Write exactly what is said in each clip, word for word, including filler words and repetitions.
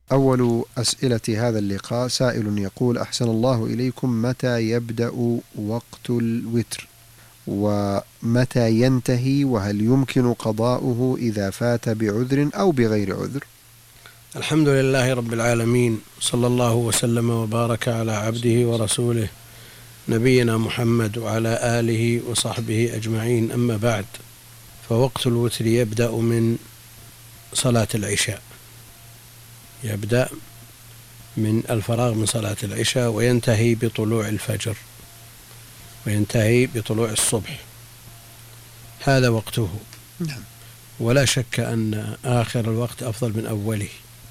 أول أسئلة هذا اللقاء سائل يقول: أحسن الله إليكم، متى يبدأ وقت الوتر ومتى ينتهي، وهل يمكن قضاؤه إذا فات بعذر أو بغير عذر؟ الحمد لله رب العالمين، صلى الله وسلم وبارك على عبده ورسوله نبينا محمد وعلى آله وصحبه أجمعين، أما بعد. فوقت الوتر يبدأ من صلاة العشاء، يبدأ من الفراغ من صلاة العشاء وينتهي بطلوع الفجر، وينتهي بطلوع الصبح، هذا وقته. نعم. ولا شك أن آخر الوقت أفضل من أوله،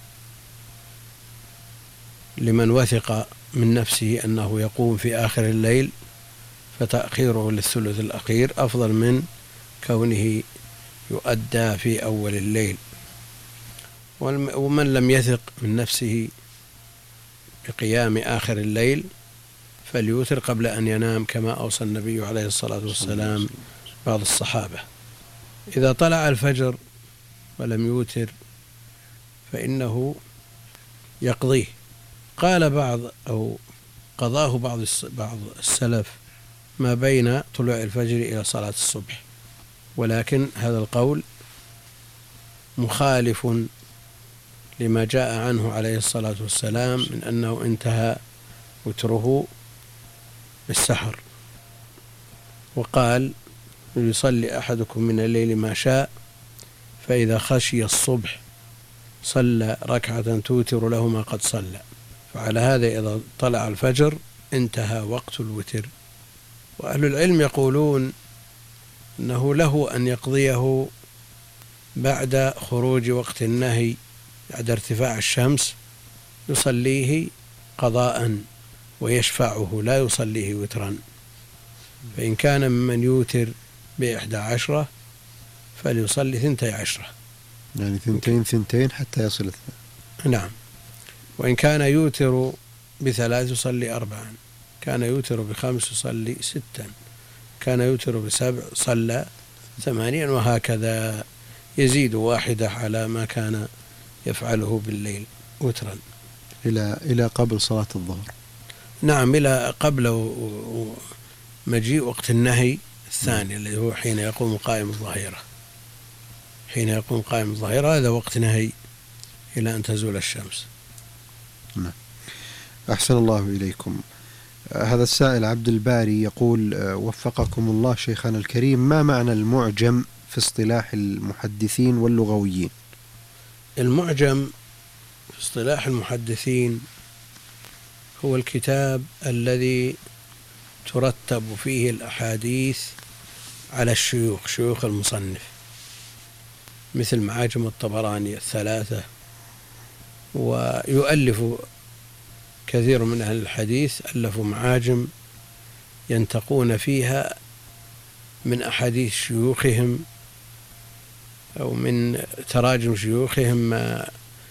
لمن وثق من نفسه أنه يقوم في آخر الليل، فتأخيره للثلث الأخير أفضل من كونه يؤدى في أول الليل. ومن لم يثق من نفسه بقيام آخر الليل فليوتر قبل أن ينام، كما أوصى النبي عليه الصلاة والسلام بعض الصحابة. إذا طلع الفجر ولم يوتر فإنه يقضيه. قال بعض أو قضاه بعض بعض السلف ما بين طلوع الفجر إلى صلاة الصبح، ولكن هذا القول مخالف لما جاء عنه عليه الصلاة والسلام من أنه انتهى وتره بالسحر، وقال: يصلي أحدكم من الليل ما شاء، فإذا خشي الصبح صلى ركعة توتر له ما قد صلى. فعلى هذا إذا طلع الفجر انتهى وقت الوتر. وأهل العلم يقولون أنه له أن يقضيه بعد خروج وقت النهي، بعد ارتفاع الشمس يصليه قضاء ويشفعه، لا يصليه وترا. فإن كان ممن يوتر بإحدى عشرة فليصلي ثنتي عشرة، يعني ثنتين ثنتين حتى يصل اثنين. نعم. وإن كان يوتر بثلاث يصلي أربعا، كان يوتر بخمس يصلي ستا، كان يوتر بسبع صلى ثمانيا، وهكذا يزيد واحدة على ما كان يفعله بالليل وترا إلى إلى قبل صلاة الظهر. نعم، إلى قبل مجيء وقت النهي الثاني الذي هو حين يقوم قائم الظهيرة. حين يقوم قائم الظهيرة هذا وقت نهي إلى أن تزول الشمس. نعم. أحسن الله إليكم. هذا السائل عبد الباري يقول: وفقكم الله شيخنا الكريم، ما معنى المعجم في اصطلاح المحدثين واللغويين؟ المعجم في اصطلاح المحدثين هو الكتاب الذي ترتب فيه الأحاديث على الشيوخ، شيوخ المصنف، مثل معاجم الطبراني الثلاثة. ويؤلف كثير من أهل الحديث ألفوا معاجم ينتقون فيها من أحاديث شيوخهم أو من تراجم شيوخهم ما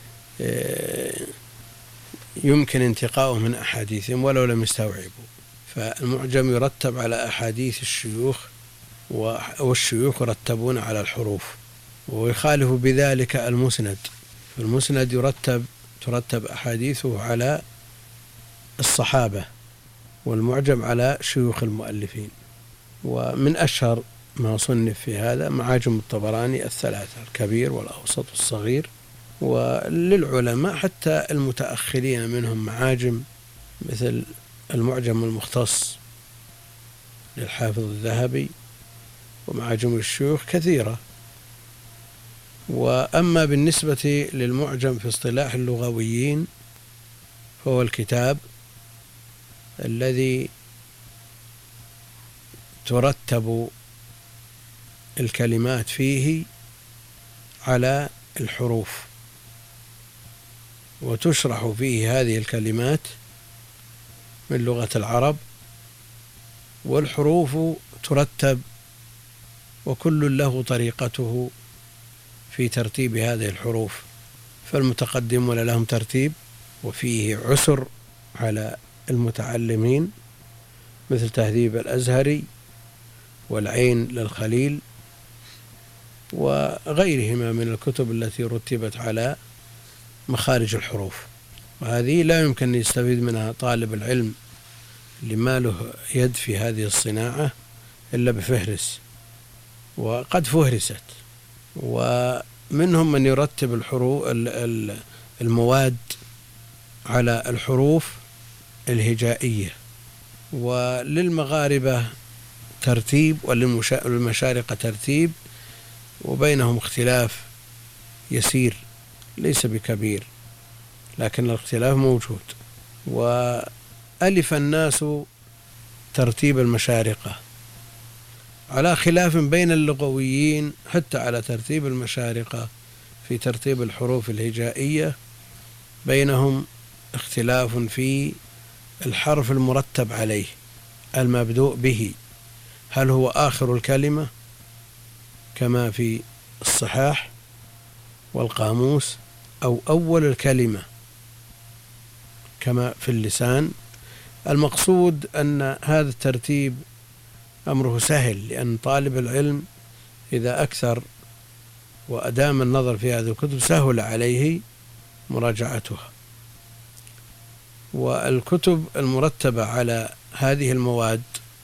يمكن انتقاؤه من أحاديثهم ولو لم يستوعبوا. فالمعجم يرتب على أحاديث الشيوخ، والشيوخ يرتبون على الحروف. ويخالف بذلك المسند، فالمسند يرتب ترتب أحاديثه على الصحابة، والمعجم على شيوخ المؤلفين. ومن أشهر ما صنف في هذا معاجم الطبراني الثلاثة، الكبير والأوسط والصغير. وللعلماء حتى المتأخرين منهم معاجم مثل المعجم المختص للحافظ الذهبي، ومعاجم الشيوخ كثيرة. وأما بالنسبة للمعجم في اصطلاح اللغويين فهو الكتاب الذي ترتب الكلمات فيه على الحروف، وتشرح فيه هذه الكلمات من لغة العرب، والحروف ترتب وكل له طريقته في ترتيب هذه الحروف. فالمتقدمون لهم ترتيب، وفيه عسر على المتعلمين مثل تهذيب الأزهري والعين للخليل وغيرهما من الكتب التي رتبت على مخارج الحروف، وهذه لا يمكن أن يستفيد منها طالب العلم اللي ما له يد في هذه الصناعة إلا بفهرس، وقد فهرست. ومنهم من يرتب الحروف المواد على الحروف الهجائية، وللمغاربة ترتيب وللمشارقة ترتيب، وبينهم اختلاف يسير ليس بكبير، لكن الاختلاف موجود. وألف الناس ترتيب المشارقة على خلاف بين اللغويين حتى على ترتيب المشارقة في ترتيب الحروف الهجائية، بينهم اختلاف في الحرف المرتب عليه المبدوء به، هل هو آخر الكلمة كما في الصحاح والقاموس، أو أول الكلمة كما في اللسان. المقصود أن هذا الترتيب أمره سهل، لأن طالب العلم إذا أكثر وأدام النظر في هذه الكتب سهل عليه مراجعتها. والكتب المرتبة على هذه المواد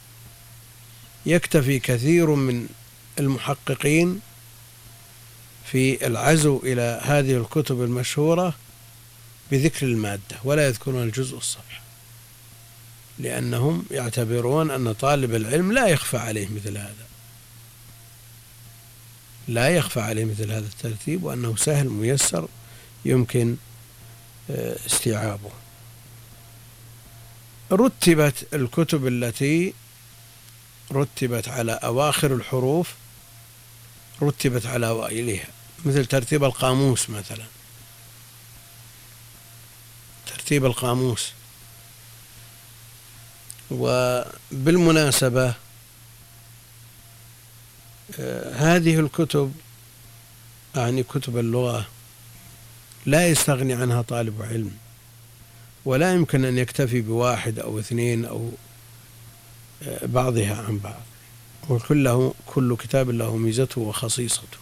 يكتفي كثير من المحققين في العزو إلى هذه الكتب المشهورة بذكر المادة ولا يذكرون الجزء الصفحة، لأنهم يعتبرون أن طالب العلم لا يخفى عليه مثل هذا، لا يخفى عليه مثل هذا الترتيب، وأنه سهل ميسر يمكن استيعابه. رتبت الكتب التي رتبت على أواخر الحروف رتبت على أوائلها، مثل ترتيب القاموس مثلا. ترتيب القاموس، وبالمناسبة هذه الكتب يعني كتب اللغة لا يستغني عنها طالب علم، ولا يمكن أن يكتفي بواحد أو اثنين أو بعضها عن بعض، وكل له كل كتاب له ميزته وخصيصته.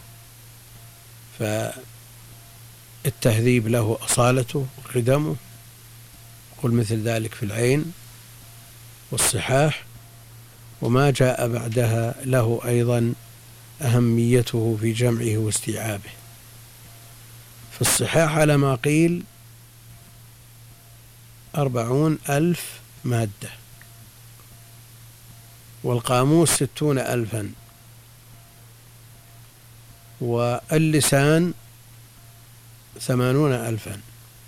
فالتهذيب له أصالته وقدمه، قل مثل ذلك في العين والصحاح، وما جاء بعدها له أيضا أهميته في جمعه واستيعابه. في الصحاح على ما قيل أربعون ألف مادة، والقاموس ستون ألفا، واللسان ثمانون ألفا،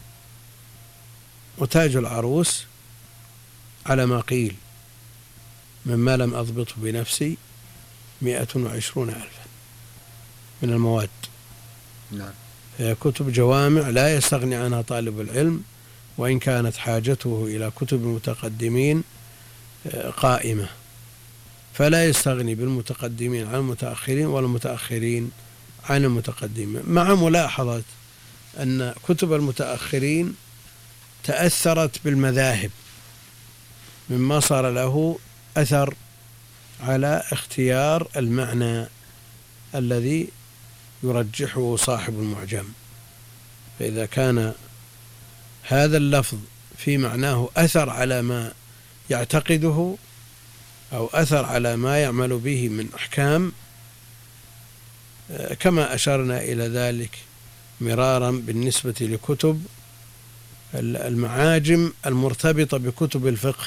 وتاج العروس على ما قيل مما لم أضبطه بنفسي مئة وعشرون ألفا من المواد. نعم. هي كتب جوامع لا يستغني عنها طالب العلم، وإن كانت حاجته إلى كتب المتقدمين قائمة، فلا يستغني بالمتقدمين عن المتأخرين والمتأخرين عن المتقدمين، مع ملاحظة أن كتب المتأخرين تأثرت بالمذاهب مما صار له أثر على اختيار المعنى الذي يرجحه صاحب المعجم. فإذا كان هذا اللفظ في معناه أثر على ما يعتقده أو أثر على ما يعمل به من أحكام، كما أشرنا إلى ذلك مرارا بالنسبة لكتب المعاجم المرتبطة بكتب الفقه،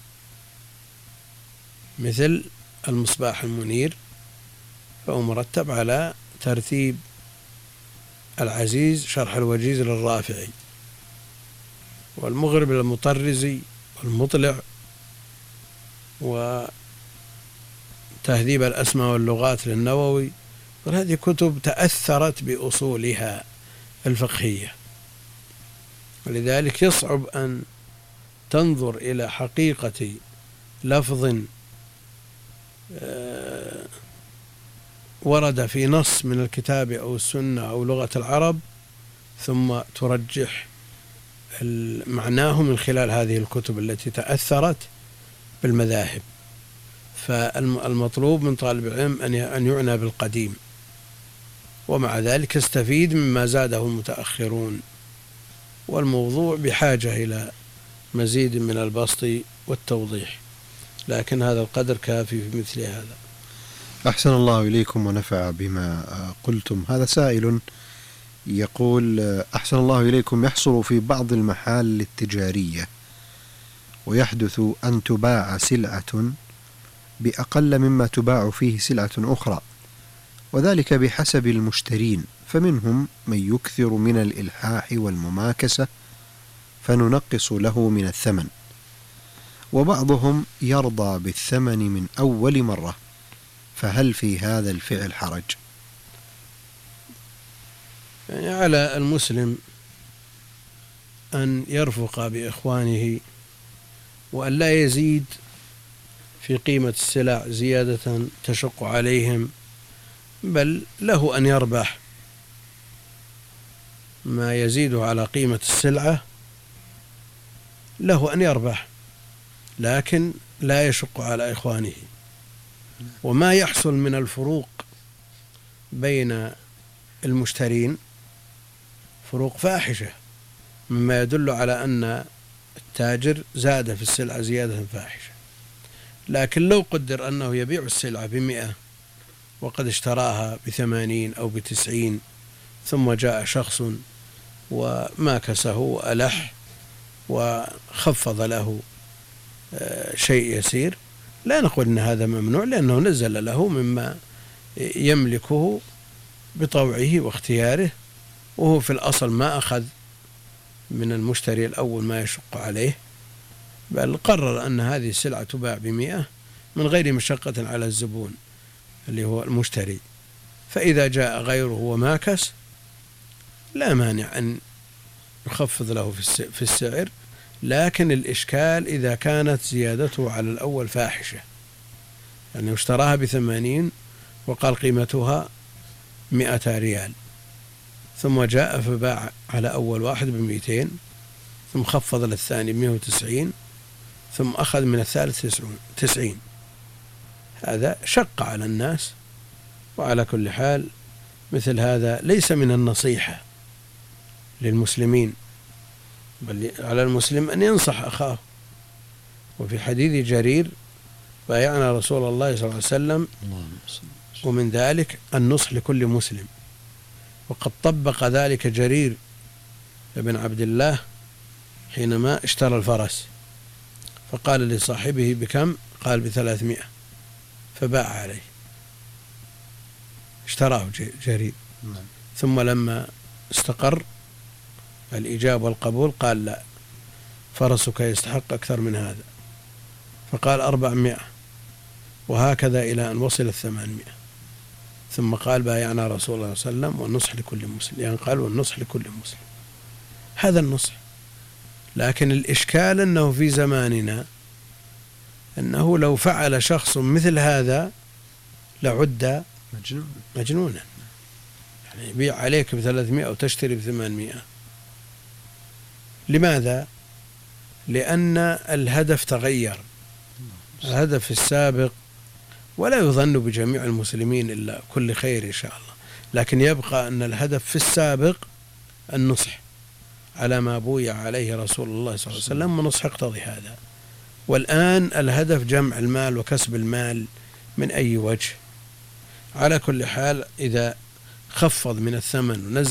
مثل المصباح المنير، فهو مرتب على ترتيب العزيز شرح الوجيز للرافعي، والمغرب للمطرزي، والمطلع، وتهذيب الأسماء واللغات للنووي. وهذه كتب تأثرت بأصولها الفقهية، ولذلك يصعب أن تنظر إلى حقيقة لفظ ورد في نص من الكتاب أو السنة أو لغة العرب ثم ترجح معناه من خلال هذه الكتب التي تأثرت بالمذاهب. فالمطلوب من طالب العلم أن يعنى بالقديم، ومع ذلك يستفيد مما زاده المتأخرون والموضوع بحاجة إلى مزيد من البسط والتوضيح، لكن هذا القدر كافي في مثل هذا. أحسن الله إليكم ونفع بما قلتم. هذا سائل يقول: أحسن الله إليكم، يحصل في بعض المحال التجارية ويحدث أن تباع سلعة بأقل مما تباع فيه سلعة أخرى، وذلك بحسب المشترين، فمنهم من يكثر من الإلحاح والمماكسة فننقص له من الثمن، وبعضهم يرضى بالثمن من أول مرة، فهل في هذا الفعل حرج؟ يعني على المسلم أن يرفق بإخوانه وأن لا يزيد في قيمة السلع زيادة تشق عليهم، بل له أن يربح ما يزيده على قيمة السلعة، له أن يربح، لكن لا يشق على إخوانه. وما يحصل من الفروق بين المشترين فروق فاحشة، مما يدل على أن التاجر زاد في السلعة زيادة فاحشة. لكن لو قدر أنه يبيع السلعة بمئة وقد اشتراها بثمانين أو بتسعين، ثم جاء شخص وماكسه وألح وخفض له شيء يسير، لا نقول أن هذا ممنوع، لأنه نزل له مما يملكه بطوعه واختياره، وهو في الأصل ما أخذ من المشتري الأول ما يشق عليه، بل قرر أن هذه السلعة تباع بمئة من غير مشقة على الزبون اللي هو المشتري. فإذا جاء غيره وماكس لا مانع أن يخفض له في السعر، لكن الإشكال إذا كانت زيادته على الأول فاحشة، يعني اشتراها بثمانين وقال قيمتها مئة ريال، ثم جاء فباع على أول واحد بمئتين، ثم خفض للثاني بمئة وتسعين، ثم أخذ من الثالث تسعين. هذا شق على الناس. وعلى كل حال مثل هذا ليس من النصيحة للمسلمين، بل على المسلم أن ينصح أخاه. وفي حديث جرير: بايعنا رسول الله صلى الله عليه وسلم، ومن ذلك النصح لكل مسلم. وقد طبق ذلك جرير بن عبد الله حينما اشترى الفرس، فقال لصاحبه: بكم؟ قال: بثلاثمائة، فباع عليه، اشتراه جرير. ثم لما استقر الإجاب والقبول قال: لا، فرسك يستحق أكثر من هذا، فقال: أربعمائة، وهكذا إلى أن وصل الثمانمائة. ثم قال: بايعنا رسول الله صلى الله عليه وسلم والنصح لكل مسلم، يعني قال: والنصح لكل مسلم. هذا النصح. لكن الإشكال أنه في زماننا أنه لو فعل شخص مثل هذا لعد مجنونا، يعني يبيع عليك بثلاثمائة وتشتري بثمانمائة. لماذا؟ لأن الهدف تغير. الهدف السابق، ولا يظن بجميع المسلمين إلا كل خير إن شاء الله، لكن يبقى أن الهدف في السابق النصح على ما بويع عليه رسول الله صلى الله عليه وسلم، ونصح يقتضي هذا. والآن الهدف جمع المال وكسب المال من أي وجه. على كل حال إذا خفض من الثمن ونزل